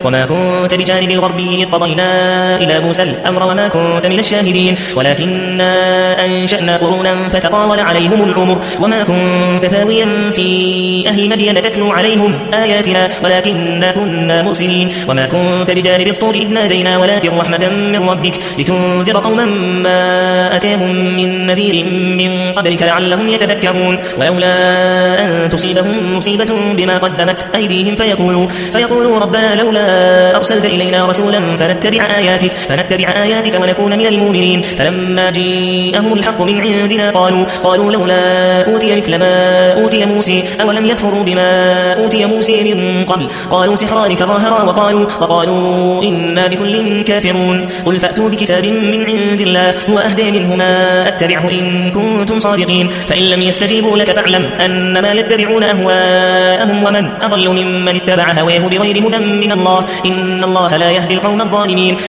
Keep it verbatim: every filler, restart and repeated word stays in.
وما كنت بجانب الغربي إذ قضينا إلى موسى الأمر وما كنت من الشاهدين ولكننا أنشأنا قرونا فتطاول عليهم العمر وما كنت ثاويا في أهل مدين تتلو عليهم آياتنا ولكننا كنا مرسلين وما كنت بجانب الطور إذ نادينا ولكن رحمة من ربك لتنذر قوما ما أتاهم من نذير من قبلك لعلهم يتذكرون ولولا أن تصيبهم مصيبة بما قدمت أيديهم فيقولوا, فيقولوا ربنا لولا أرسلت إلينا رسولا فنتبع آياتك, فنتبع آياتك ونكون من المؤمنين فلما جاءهم الحق من عندنا قالوا, قالوا لولا أوتي مثل ما أوتي موسى أولم يكفروا بما أوتي موسى من قبل قالوا سحران تظاهرا وقالوا, وقالوا إنا بكل كافرون قل فأتوا بكتاب من عند الله هو أهدى منهما أتبعه إن كنتم صادقين فإن لم يستجيبوا لك فاعلم أنما يتبعون أهواءهم ومن أضل ممن اتبع هواه بغير هدى من الله إن الله لا يهدي القوم الظالمين